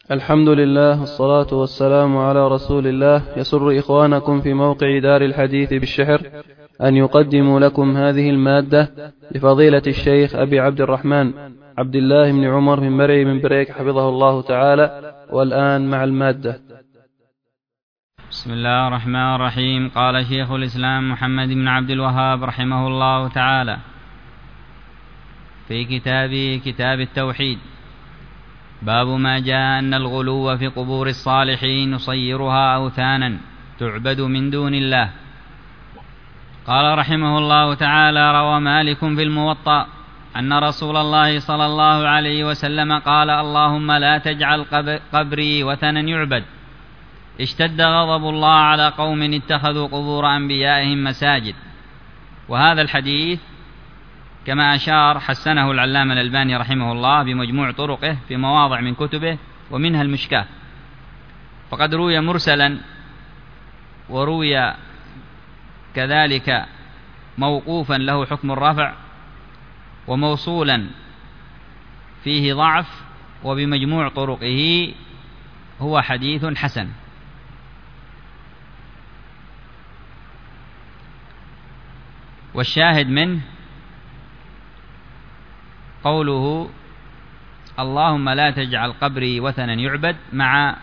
الحمد لله والصلاة والسلام على رسول الله. يسر إخوانكم في موقع دار الحديث بالشحر أن يقدموا لكم هذه المادة لفضيلة الشيخ أبي عبد الرحمن عبد الله بن عمر بن مرعي بن بريك حفظه الله تعالى. والآن مع المادة. بسم الله الرحمن الرحيم. قال شيخ الإسلام محمد بن عبد الوهاب رحمه الله تعالى في كتابه كتاب التوحيد: باب ما جاء أن الغلو في قبور الصالحين يصيرها أوثانا تعبد من دون الله. قال رحمه الله تعالى: روى مالك في الموطأ أن رسول الله صلى الله عليه وسلم قال: اللهم لا تجعل قبري وثنا يعبد. اشتد غضب الله على قوم اتخذوا قبور أنبيائهم مساجد. وهذا الحديث كما أشار حسنه العلامة الألباني رحمه الله بمجموع طرقه في مواضع من كتبه، ومنها المشكاة. فقد روي مرسلا، وروي كذلك موقوفا له حكم الرفع، وموصولا فيه ضعف، وبمجموع طرقه هو حديث حسن. والشاهد منه قوله: اللهم لا تجعل قبري وثنا يعبد، مع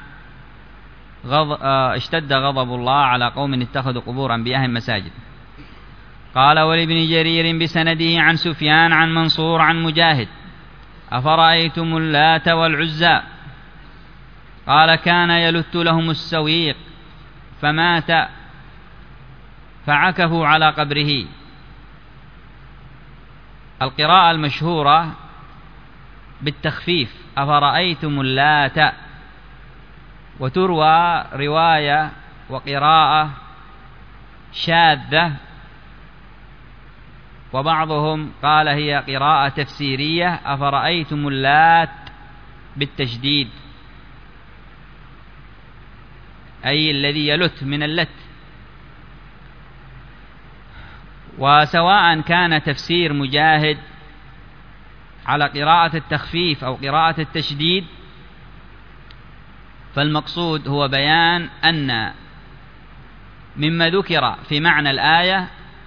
اشتد غضب الله على قوم اتخذوا قبور أنبيائهم مساجد. قال: ولابن جرير بسنده عن سفيان عن منصور عن مجاهد: أفرأيتم اللات والعزى؟ قال: كان يلت لهم السويق فمات فعكفوا على قبره. القراءة المشهورة بالتخفيف: أفرأيتم اللات. وتروى رواية وقراءة شاذة، وبعضهم قال هي قراءة تفسيرية: أفرأيتم اللات بالتشديد، أي الذي يلت من اللت. وسواء كان تفسير مجاهد على قراءة التخفيف أو قراءة التشديد، فالمقصود هو بيان أن مما ذكر في معنى الآية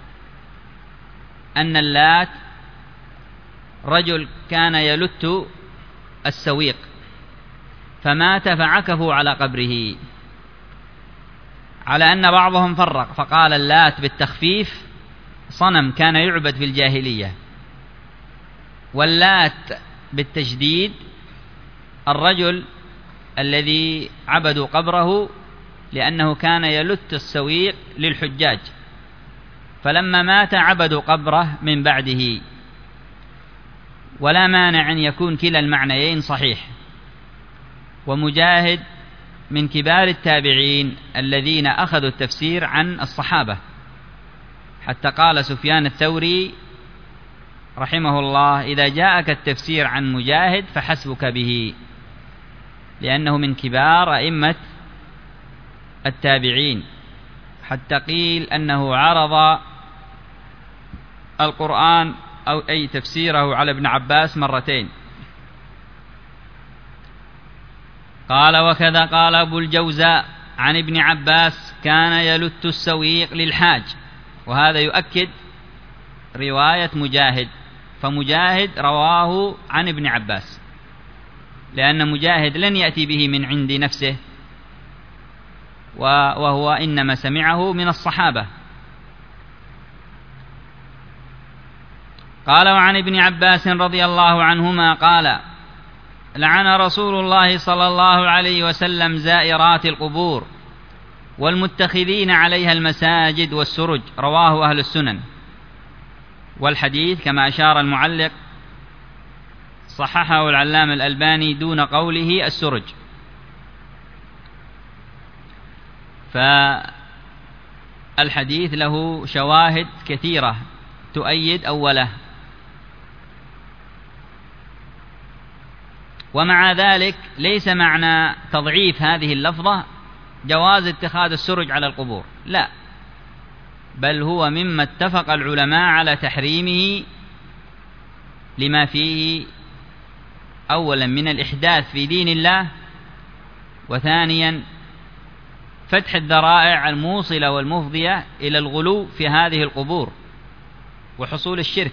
أن اللات رجل كان يلت السويق فمات فعكفوا على قبره، على أن بعضهم فرق فقال اللات بالتخفيف صنم كان يعبد في الجاهلية، واللات بالتشديد الرجل الذي عبدوا قبره لأنه كان يلت السويق للحجاج، فلما مات عبدوا قبره من بعده. ولا مانع أن يكون كلا المعنيين صحيح. ومجاهد من كبار التابعين الذين أخذوا التفسير عن الصحابة، حتى قال سفيان الثوري رحمه الله: إذا جاءك التفسير عن مجاهد فحسبك به، لأنه من كبار أئمة التابعين، حتى قيل أنه عرض القرآن أو أي تفسيره على ابن عباس مرتين. قال: وكذا قال أبو الجوزاء عن ابن عباس: كان يلت السويق للحاج. وهذا يؤكد رواية مجاهد، فمجاهد رواه عن ابن عباس، لأن مجاهد لن يأتي به من عند نفسه، وهو إنما سمعه من الصحابة. قال: وعن ابن عباس رضي الله عنهما قال: لعن رسول الله صلى الله عليه وسلم زائرات القبور والمتخذين عليها المساجد والسرج. رواه أهل السنن. والحديث كما أشار المعلق صححه العلامة الألباني دون قوله السرج. فالحديث له شواهد كثيرة تؤيد أوله. ومع ذلك ليس معنى تضعيف هذه اللفظة جواز اتخاذ السرج على القبور، لا، بل هو مما اتفق العلماء على تحريمه لما فيه أولا من الإحداث في دين الله، وثانيا فتح الذرائع الموصلة والمفضية إلى الغلو في هذه القبور وحصول الشرك،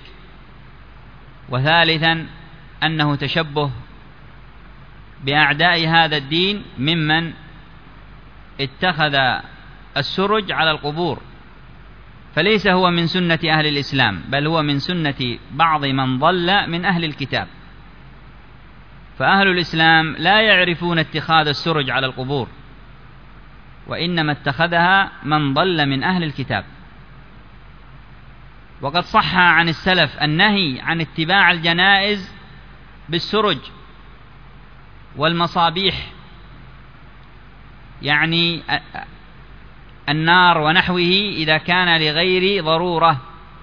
وثالثا أنه تشبه بأعداء هذا الدين ممن اتخذ السرج على القبور، فليس هو من سنة أهل الإسلام، بل هو من سنة بعض من ضل من أهل الكتاب. فأهل الإسلام لا يعرفون اتخاذ السرج على القبور، وإنما اتخذها من ضل من أهل الكتاب. وقد صح عن السلف النهي عن اتباع الجنائز بالسرج والمصابيح، يعني النار ونحوه، إذا كان لغير ضرورة.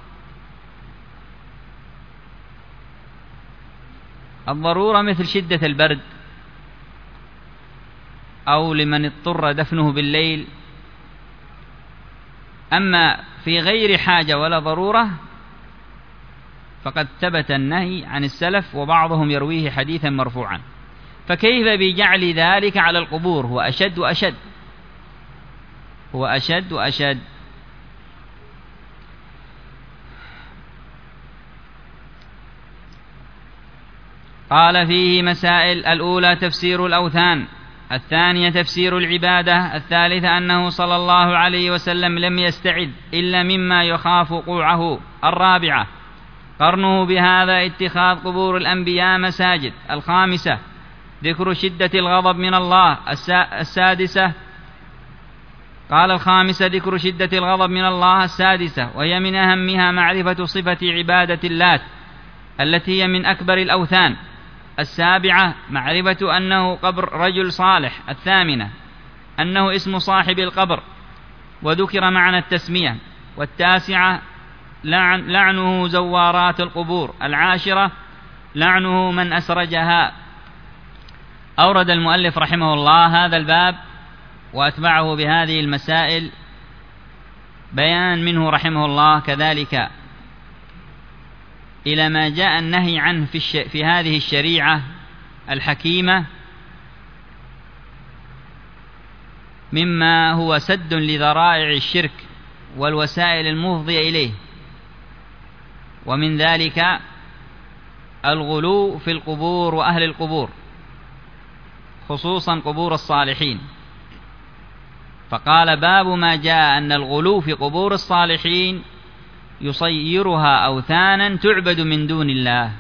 الضرورة مثل شدة البرد، أو لمن اضطر دفنه بالليل. أما في غير حاجة ولا ضرورة فقد ثبت النهي عن السلف، وبعضهم يرويه حديثا مرفوعا. فكيف بجعل ذلك على القبور؟ هو أشد وأشد، هو أشد وأشد. قال فيه مسائل: الأولى تفسير الأوثان، الثانية تفسير العبادة، الثالثة أنه صلى الله عليه وسلم لم يستعذ إلا مما يخاف وقوعه، الرابعة قرنه بهذا اتخاذ قبور الأنبياء مساجد، الخامسة ذكر شدة الغضب من الله، السادسة قال الخامسة ذكر شدة الغضب من الله، السادسة وهي من أهمها معرفة صفة عبادة اللات التي هي من أكبر الأوثان، السابعة معرفة أنه قبر رجل صالح، الثامنة أنه اسم صاحب القبر وذكر معنى التسمية، والتاسعة لعنه زوارات القبور، العاشرة لعنه من أسرجها. أورد المؤلف رحمه الله هذا الباب وأتبعه بهذه المسائل بيان منه رحمه الله كذلك إلى ما جاء النهي عنه في هذه الشريعة الحكيمة مما هو سد لذرائع الشرك والوسائل المفضية إليه، ومن ذلك الغلو في القبور وأهل القبور، خصوصا قبور الصالحين. فقال: باب ما جاء أن الغلو في قبور الصالحين يصيرها أوثانا تعبد من دون الله،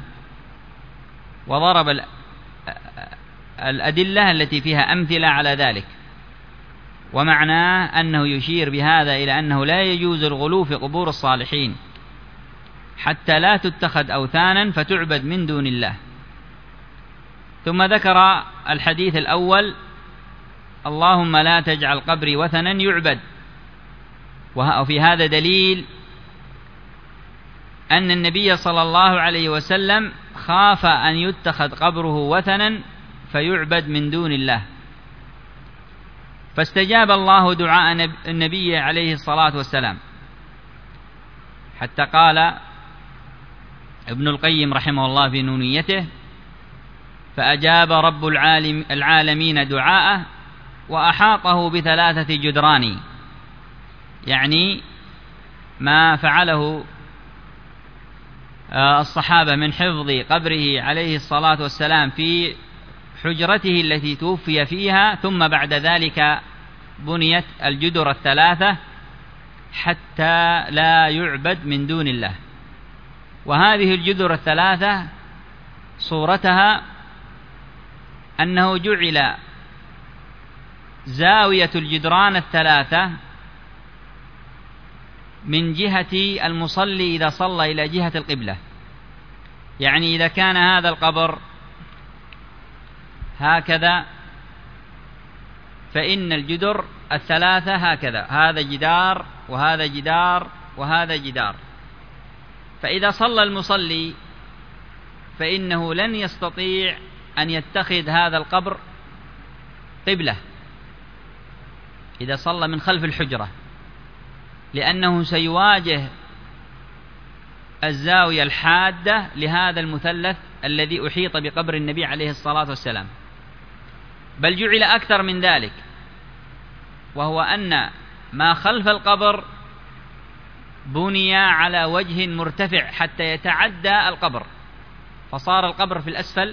وضرب الأدلة التي فيها أمثلة على ذلك، ومعناه أنه يشير بهذا إلى أنه لا يجوز الغلو في قبور الصالحين حتى لا تتخذ أوثانا فتعبد من دون الله. ثم ذكر الحديث الأول: اللهم لا تجعل قبري وثنا يعبد. وفي هذا دليل أن النبي صلى الله عليه وسلم خاف أن يتخذ قبره وثنا فيعبد من دون الله، فاستجاب الله دعاء النبي عليه الصلاة والسلام، حتى قال ابن القيم رحمه الله في نونيته: فأجاب رب العالمين دعاءه وأحاطه بثلاثة جدران، يعني ما فعله الصحابة من حفظ قبره عليه الصلاة والسلام في حجرته التي توفي فيها، ثم بعد ذلك بنيت الجدر الثلاثة حتى لا يعبد من دون الله. وهذه الجدر الثلاثة صورتها أنه جعل زاوية الجدران الثلاثة من جهة المصلي إذا صلى إلى جهة القبلة، يعني إذا كان هذا القبر هكذا فإن الجدر الثلاثة هكذا، هذا جدار وهذا جدار وهذا جدار، فإذا صلى المصلي فإنه لن يستطيع أن يتخذ هذا القبر قبلة إذا صلى من خلف الحجرة، لأنه سيواجه الزاوية الحادة لهذا المثلث الذي أحيط بقبر النبي عليه الصلاة والسلام. بل جعل أكثر من ذلك، وهو أن ما خلف القبر بني على وجه مرتفع حتى يتعدى القبر، فصار القبر في الأسفل،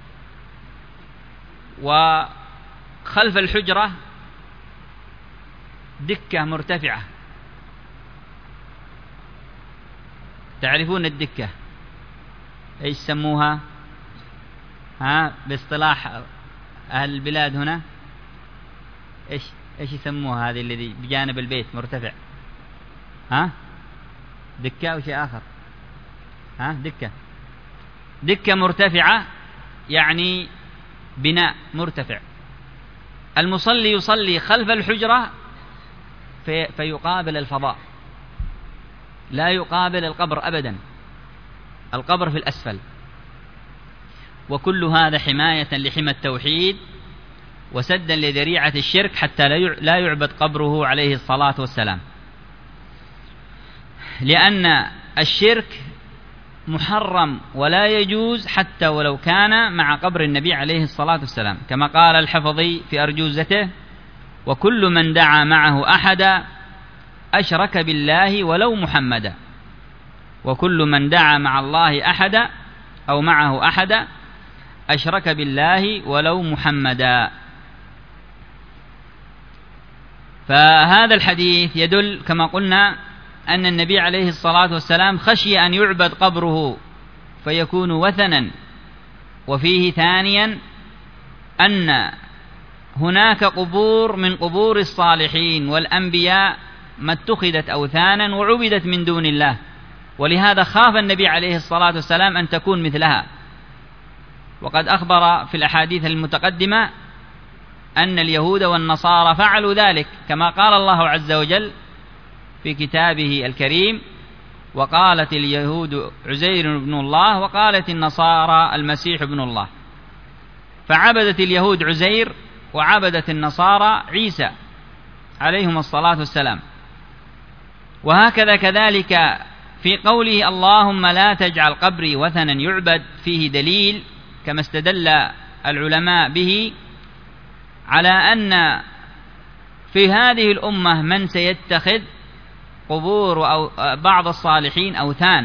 وخلف الحجرة دكة مرتفعة. تعرفون الدكة ايش سموها باصطلاح أهل البلاد هنا؟ ايش يسموها هذه الذي بجانب البيت مرتفع؟ دكة أو شيء آخر؟ دكة مرتفعة، يعني بناء مرتفع. المصلي يصلي خلف الحجرة فيقابل الفضاء، لا يقابل القبر أبدا، القبر في الأسفل. وكل هذا حماية لحمى التوحيد وسدا لذريعة الشرك حتى لا يعبد قبره عليه الصلاة والسلام، لأن الشرك محرم ولا يجوز حتى ولو كان مع قبر النبي عليه الصلاة والسلام، كما قال الحفظي في أرجوزته: وكل من دعا معه أحدا أشرك بالله ولو محمدا. وكل من دعا مع الله أحدا أو معه أحدا أشرك بالله ولو محمدا. فهذا الحديث يدل كما قلنا أن النبي عليه الصلاة والسلام خشي أن يعبد قبره فيكون وثنا. وفيه ثانيا أن هناك قبور من قبور الصالحين والأنبياء ما اتخذت أوثانا وعبدت من دون الله، ولهذا خاف النبي عليه الصلاة والسلام أن تكون مثلها. وقد أخبر في الأحاديث المتقدمة أن اليهود والنصارى فعلوا ذلك، كما قال الله عز وجل في كتابه الكريم: وقالت اليهود عزير بن الله وقالت النصارى المسيح ابن الله. فعبدت اليهود عزير وعبدت النصارى عيسى عليهم الصلاة والسلام. وهكذا كذلك في قوله: اللهم لا تجعل قبري وثنا يعبد، فيه دليل كما استدل العلماء به على أن في هذه الأمة من سيتخذ قبور أو بعض الصالحين أوثان.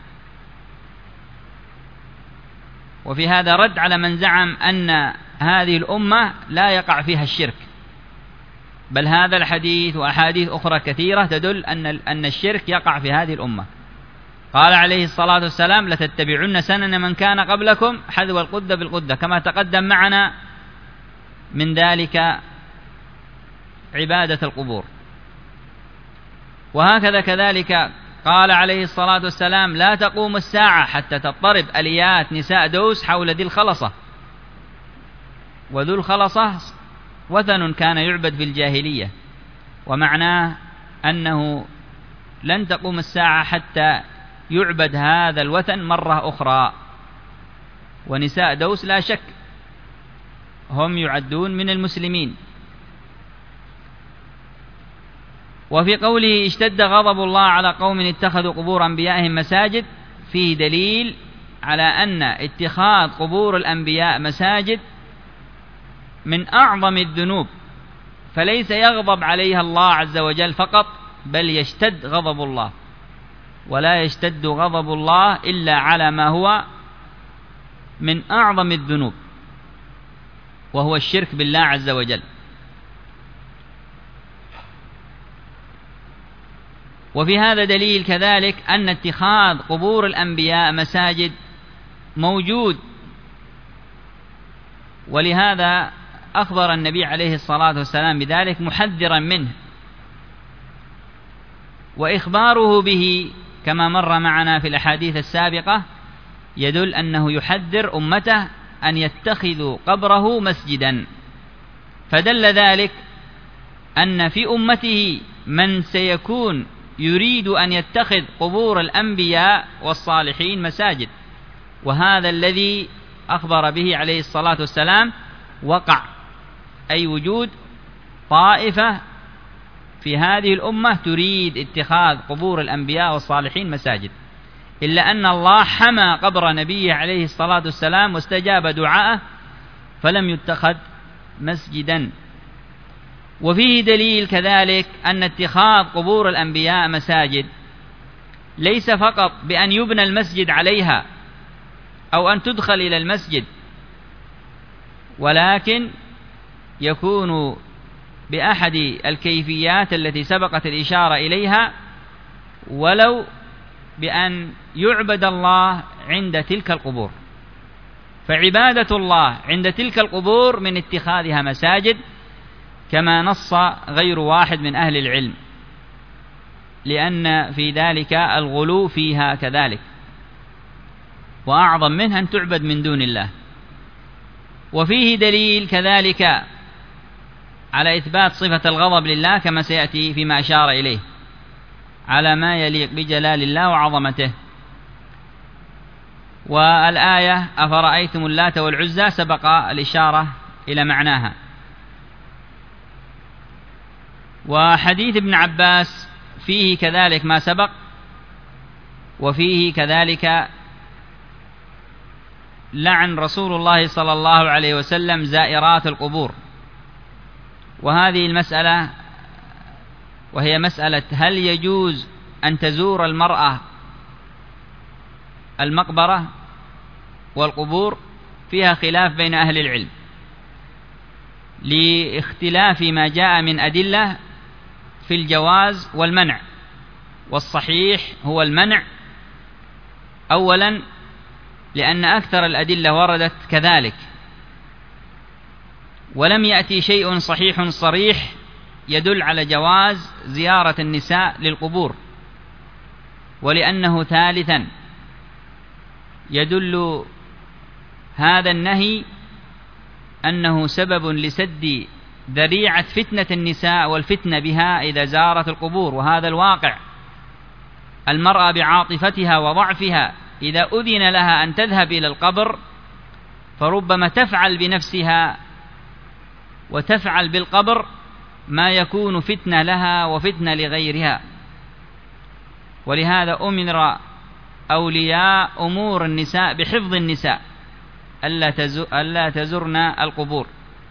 وفي هذا رد على من زعم أن هذه الأمة لا يقع فيها الشرك، بل هذا الحديث وأحاديث أخرى كثيرة تدل أن الشرك يقع في هذه الأمة. قال عليه الصلاة والسلام: لتتبعن سنن من كان قبلكم حذو القدة بالقدة، كما تقدم معنا من ذلك عبادة القبور. وهكذا كذلك قال عليه الصلاة والسلام: لا تقوم الساعة حتى تضطرب أليات نساء دوس حول ذي الخلصة. وذو الخلصة وثن كان يعبد في الجاهلية، ومعناه أنه لن تقوم الساعة حتى يعبد هذا الوثن مرة أخرى. ونساء دوس لا شك هم يعدون من المسلمين. وفي قوله: اشتد غضب الله على قوم اتخذوا قبور أنبيائهم مساجد، فيه دليل على أن اتخاذ قبور الأنبياء مساجد من أعظم الذنوب، فليس يغضب عليها الله عز وجل فقط، بل يشتد غضب الله. ولا يشتد غضب الله إلا على ما هو من أعظم الذنوب، وهو الشرك بالله عز وجل. وفي هذا دليل كذلك أن اتخاذ قبور الأنبياء مساجد موجود، ولهذا أخبر النبي عليه الصلاة والسلام بذلك محذرا منه. وإخباره به كما مر معنا في الأحاديث السابقة يدل أنه يحذر أمته أن يتخذوا قبره مسجدا، فدل ذلك أن في أمته من سيكون يريد أن يتخذ قبور الأنبياء والصالحين مساجد، وهذا الذي أخبر به عليه الصلاة والسلام وقع، أي وجود طائفة في هذه الأمة تريد اتخاذ قبور الأنبياء والصالحين مساجد، إلا أن الله حمى قبر نبيه عليه الصلاة والسلام واستجاب دعاءه فلم يتخذ مسجدا. وفيه دليل كذلك أن اتخاذ قبور الأنبياء مساجد ليس فقط بأن يبنى المسجد عليها أو أن تدخل إلى المسجد، ولكن يكون بأحد الكيفيات التي سبقت الإشارة إليها، ولو بأن يعبد الله عند تلك القبور. فعبادة الله عند تلك القبور من اتخاذها مساجد، كما نص غير واحد من أهل العلم، لأن في ذلك الغلو فيها كذلك، وأعظم منها أن تعبد من دون الله. وفيه دليل كذلك على إثبات صفة الغضب لله كما سيأتي فيما أشار إليه، على ما يليق بجلال الله وعظمته. والآية أفرأيتم اللات والعزى سبق الإشارة إلى معناها. وحديث ابن عباس فيه كذلك ما سبق، وفيه كذلك لعن رسول الله صلى الله عليه وسلم زائرات القبور. وهذه المسألة وهي مسألة هل يجوز أن تزور المرأة المقبرة والقبور، فيها خلاف بين أهل العلم لاختلاف ما جاء من أدلة في الجواز والمنع. والصحيح هو المنع، أولا لأن أكثر الأدلة وردت كذلك، ولم يأتي شيء صحيح صريح يدل على جواز زيارة النساء للقبور. ولأنه ثالثا يدل هذا النهي أنه سبب لسد ذريعة فتنة النساء والفتنة بها إذا زارت القبور، وهذا الواقع. المرأة بعاطفتها وضعفها إذا أذن لها أن تذهب إلى القبر فربما تفعل بنفسها وتفعل بالقبر ما يكون فتنة لها وفتنة لغيرها. ولهذا أمر أولياء أمور النساء بحفظ النساء ألا تزرن القبور.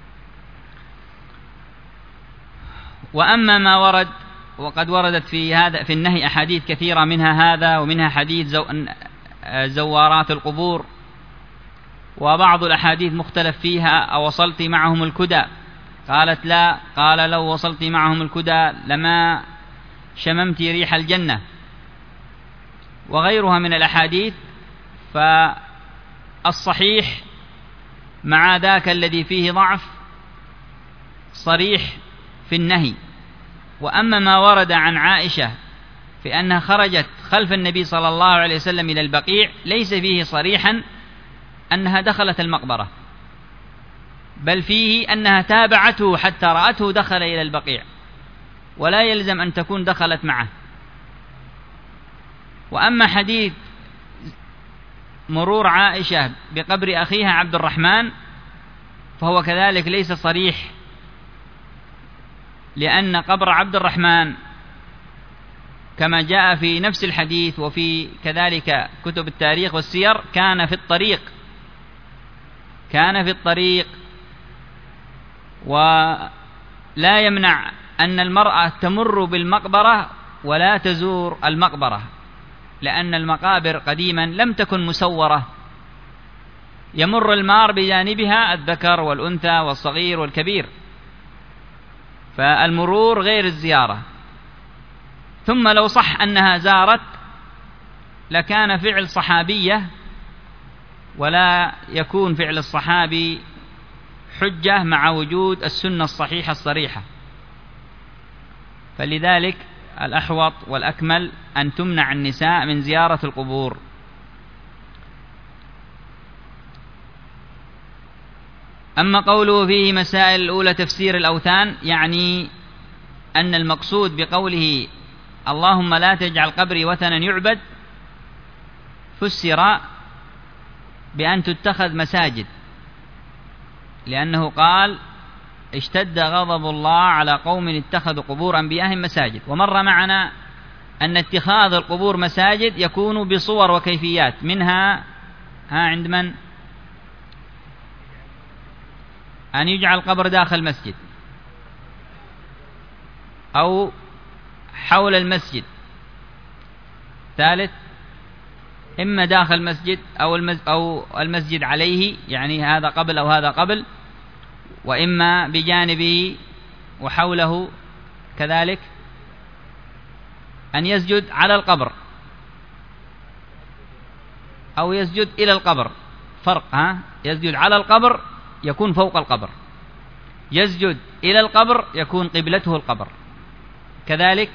وأما ما ورد، وقد وردت في النهي أحاديث كثيرة، منها هذا ومنها حديث زوارات القبور، وبعض الأحاديث مختلف فيها: أوصلت معهم الكدى؟ قالت لا. قال لو وصلت معهم الكدى لما شممت ريح الجنة، وغيرها من الأحاديث. فالصحيح مع ذاك الذي فيه ضعف صريح في النهي. وأما ما ورد عن عائشة في أنها خرجت خلف النبي صلى الله عليه وسلم إلى البقيع ليس فيه صريحا أنها دخلت المقبرة، بل فيه أنها تابعته حتى رأته دخل إلى البقيع، ولا يلزم أن تكون دخلت معه. وأما حديث مرور عائشة بقبر أخيها عبد الرحمن فهو كذلك ليس صريح، لأن قبر عبد الرحمن كما جاء في نفس الحديث وفي كذلك كتب التاريخ والسير كان في الطريق، ولا يمنع أن المرأة تمر بالمقبرة ولا تزور المقبرة، لأن المقابر قديما لم تكن مسورة، يمر المار بجانبها الذكر والأنثى والصغير والكبير، فالمرور غير الزيارة. ثم لو صح أنها زارت لكان فعل صحابية، ولا يكون فعل الصحابي حجة مع وجود السنة الصحيحة الصريحة. فلذلك الأحوط والأكمل أن تمنع النساء من زيارة القبور. أما قوله فيه مسائل الأولى تفسير الأوثان، يعني أن المقصود بقوله اللهم لا تجعل قبري وثنا يعبد فسر بأن تتخذ مساجد، لأنه قال اشتد غضب الله على قوم اتخذوا قبور أنبيائهم مساجد. ومر معنا أن اتخاذ القبور مساجد يكون بصور وكيفيات، منها عند من؟ أن يجعل القبر داخل المسجد أو حول المسجد. ثالث، إما داخل المسجد أو المسجد عليه، يعني هذا قبل أو هذا قبل، وإما بجانبه وحوله كذلك، أن يسجد على القبر أو يسجد إلى القبر. فرق، يسجد على القبر يكون فوق القبر، يسجد إلى القبر يكون قبلته القبر. كذلك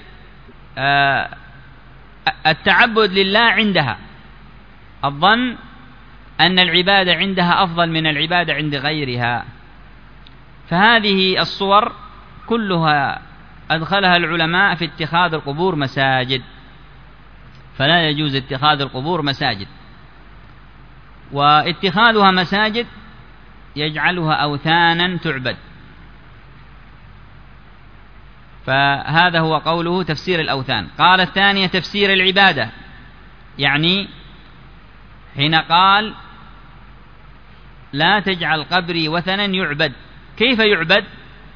التعبد لله عندها، الظن أن العبادة عندها أفضل من العبادة عند غيرها. فهذه الصور كلها أدخلها العلماء في اتخاذ القبور مساجد، فلا يجوز اتخاذ القبور مساجد، واتخاذها مساجد يجعلها أوثانا تعبد. فهذا هو قوله تفسير الأوثان. قال الثانية تفسير العبادة، يعني حين قال لا تجعل قبري وثنا يعبد. كيف يعبد؟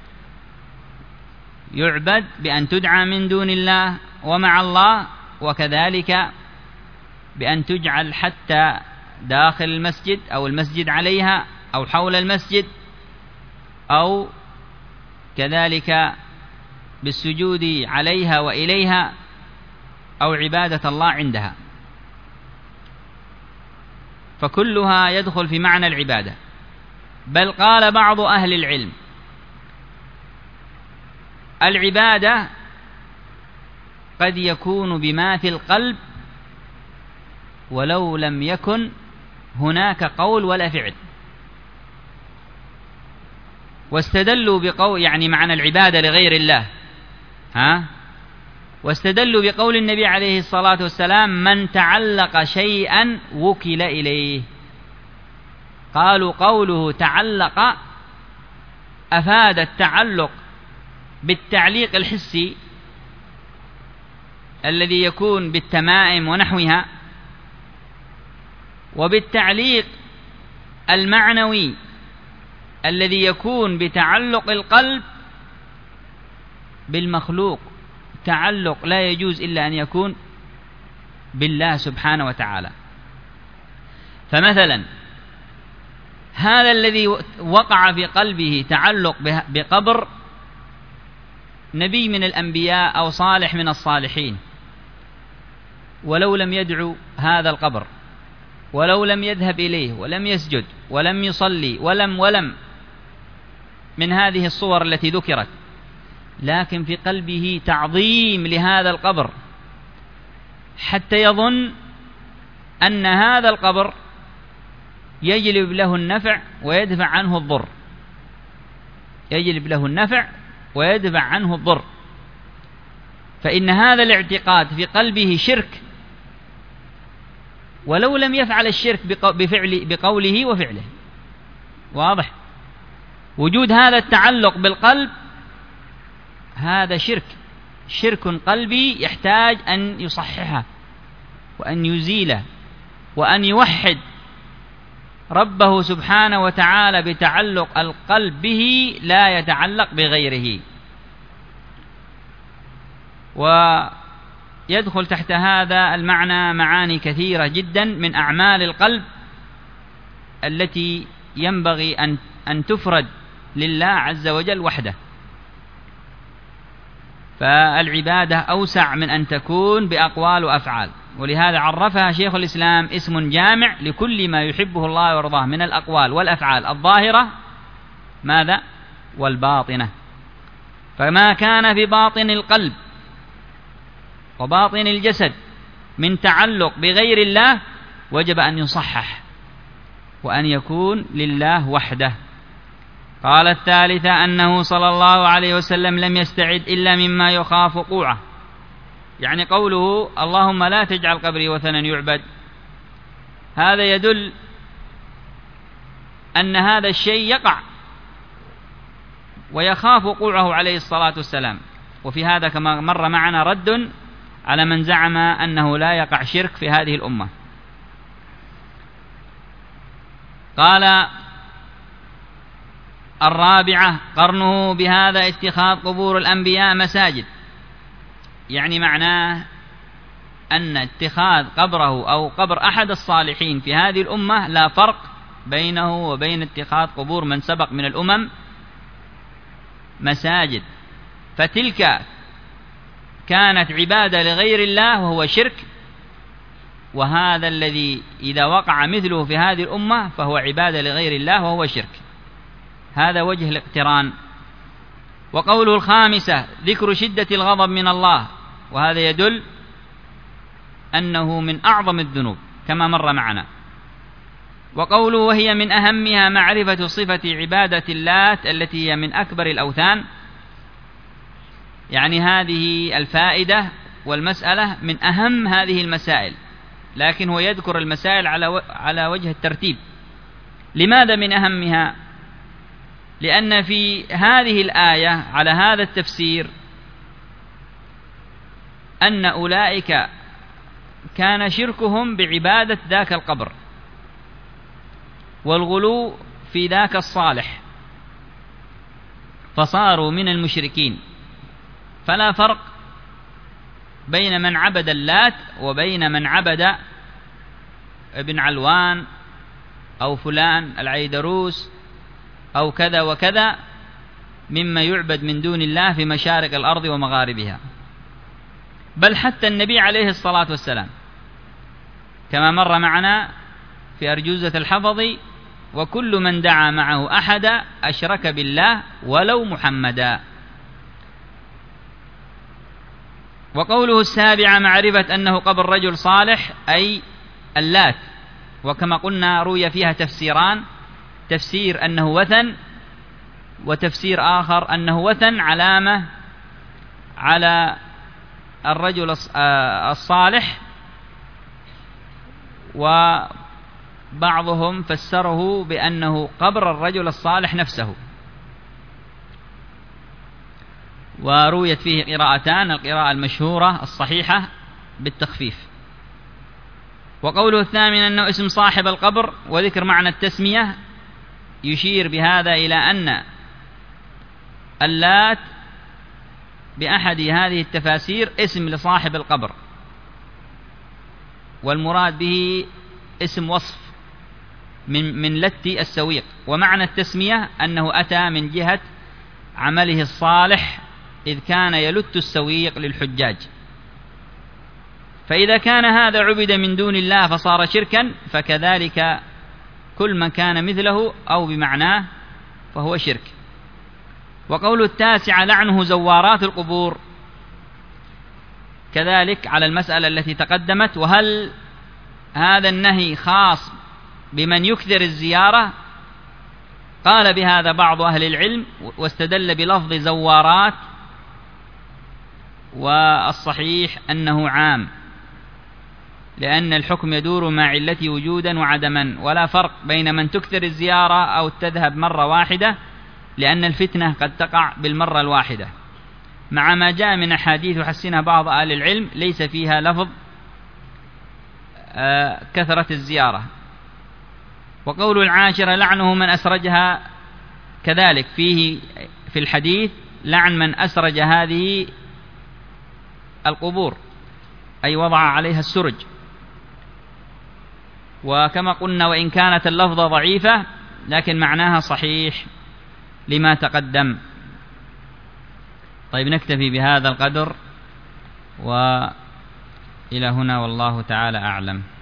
يعبد بأن تدعى من دون الله ومع الله، وكذلك بأن تجعل حتى داخل المسجد أو المسجد عليها أو حول المسجد، أو كذلك بالسجود عليها وإليها، أو عبادة الله عندها، فكلها يدخل في معنى العبادة. بل قال بعض أهل العلم العبادة قد يكون بما في القلب ولو لم يكن هناك قول ولا فعل. واستدلوا بقول، يعني معنى العبادة لغير الله، واستدلوا بقول النبي عليه الصلاة والسلام من تعلق شيئا وكل إليه. قالوا قوله تعلق أفاد التعلق بالتعليق الحسي الذي يكون بالتمائم ونحوها، وبالتعليق المعنوي الذي يكون بتعلق القلب بالمخلوق. تعلق لا يجوز إلا أن يكون بالله سبحانه وتعالى. فمثلا هذا الذي وقع في قلبه تعلق بقبر نبي من الأنبياء أو صالح من الصالحين، ولو لم يدعو هذا القبر، ولو لم يذهب إليه، ولم يسجد، ولم يصلي، ولم من هذه الصور التي ذكرت، لكن في قلبه تعظيم لهذا القبر حتى يظن أن هذا القبر يجلب له النفع ويدفع عنه الضر، يجلب له النفع ويدفع عنه الضر، فإن هذا الاعتقاد في قلبه شرك، ولو لم يفعل الشرك بقوله وفعله. واضح؟ وجود هذا التعلق بالقلب هذا شرك قلبي يحتاج أن يصححه وأن يزيله وأن يوحد ربه سبحانه وتعالى بتعلق القلب به، لا يتعلق بغيره. ويدخل تحت هذا المعنى معاني كثيرة جدا من أعمال القلب التي ينبغي أن تفرد لله عز وجل وحده. فالعبادة أوسع من أن تكون بأقوال وأفعال، ولهذا عرفها شيخ الإسلام اسم جامع لكل ما يحبه الله ويرضاه من الأقوال والأفعال الظاهرة ماذا؟ والباطنة. فما كان في باطن القلب وباطن الجسد من تعلق بغير الله وجب أن يصحح وأن يكون لله وحده. قال الثالثة أنه صلى الله عليه وسلم لم يستعد إلا مما يخاف وقوعه، يعني قوله اللهم لا تجعل قبري وثنا يعبد، هذا يدل أن هذا الشيء يقع ويخاف وقوعه عليه الصلاة والسلام. وفي هذا كما مر معنا رد على من زعم أنه لا يقع شرك في هذه الأمة. قال الرابعة قرنه بهذا اتخاذ قبور الأنبياء مساجد، يعني معناه أن اتخاذ قبره أو قبر أحد الصالحين في هذه الأمة لا فرق بينه وبين اتخاذ قبور من سبق من الأمم مساجد، فتلك كانت عبادة لغير الله وهو شرك، وهذا الذي إذا وقع مثله في هذه الأمة فهو عبادة لغير الله وهو شرك. هذا وجه الاقتران. وقوله الخامسة ذكر شدة الغضب من الله، وهذا يدل أنه من أعظم الذنوب كما مر معنا. وقوله وهي من أهمها معرفة صفة عبادة اللات التي هي من أكبر الأوثان، يعني هذه الفائدة والمسألة من أهم هذه المسائل، لكن هو يذكر المسائل على وجه الترتيب. لماذا من أهمها؟ لأن في هذه الآية على هذا التفسير أن أولئك كان شركهم بعبادة ذاك القبر والغلو في ذاك الصالح، فصاروا من المشركين. فلا فرق بين من عبد اللات وبين من عبد ابن علوان أو فلان العيدروس أو كذا وكذا مما يعبد من دون الله في مشارق الأرض ومغاربها. بل حتى النبي عليه الصلاة والسلام كما مر معنا في أرجوزة الحفظي: وكل من دعا معه أحدا أشرك بالله ولو محمدا. وقوله السابعة معرفة أنه قبر رجل صالح أي اللات، وكما قلنا روي فيها تفسيران: تفسير أنه وثن، وتفسير آخر أنه وثن علامة على الرجل الصالح، وبعضهم فسره بأنه قبر الرجل الصالح نفسه. ورويت فيه قراءتان: القراءة المشهورة الصحيحة بالتخفيف. وقوله الثامن أنه اسم صاحب القبر، وذكر معنى التسمية يشير بهذا إلى أن اللات بأحد هذه التفاسير اسم لصاحب القبر، والمراد به اسم وصف من لت السويق. ومعنى التسمية أنه أتى من جهة عمله الصالح إذ كان يلت السويق للحجاج. فإذا كان هذا عبد من دون الله فصار شركا، فكذلك كل من كان مثله أو بمعناه فهو شرك. وقول التاسع لعنه زوارات القبور، كذلك على المسألة التي تقدمت: وهل هذا النهي خاص بمن يكثر الزيارة؟ قال بهذا بعض أهل العلم واستدل بلفظ زوارات، والصحيح أنه عام، لأن الحكم يدور مع علته وجودا وعدما، ولا فرق بين من تكثر الزيارة أو تذهب مرة واحدة، لأن الفتنة قد تقع بالمرة الواحدة، مع ما جاء من أحاديث يحسنها بعض أهل العلم ليس فيها لفظ كثرة الزيارة. وقول العاشرة لعنه من أسرجها، كذلك فيه في الحديث لعن من أسرج هذه القبور، أي وضع عليها السرج. وكما قلنا وإن كانت اللفظة ضعيفة لكن معناها صحيح لما تقدم. طيب نكتفي بهذا القدر، وإلى هنا والله تعالى أعلم.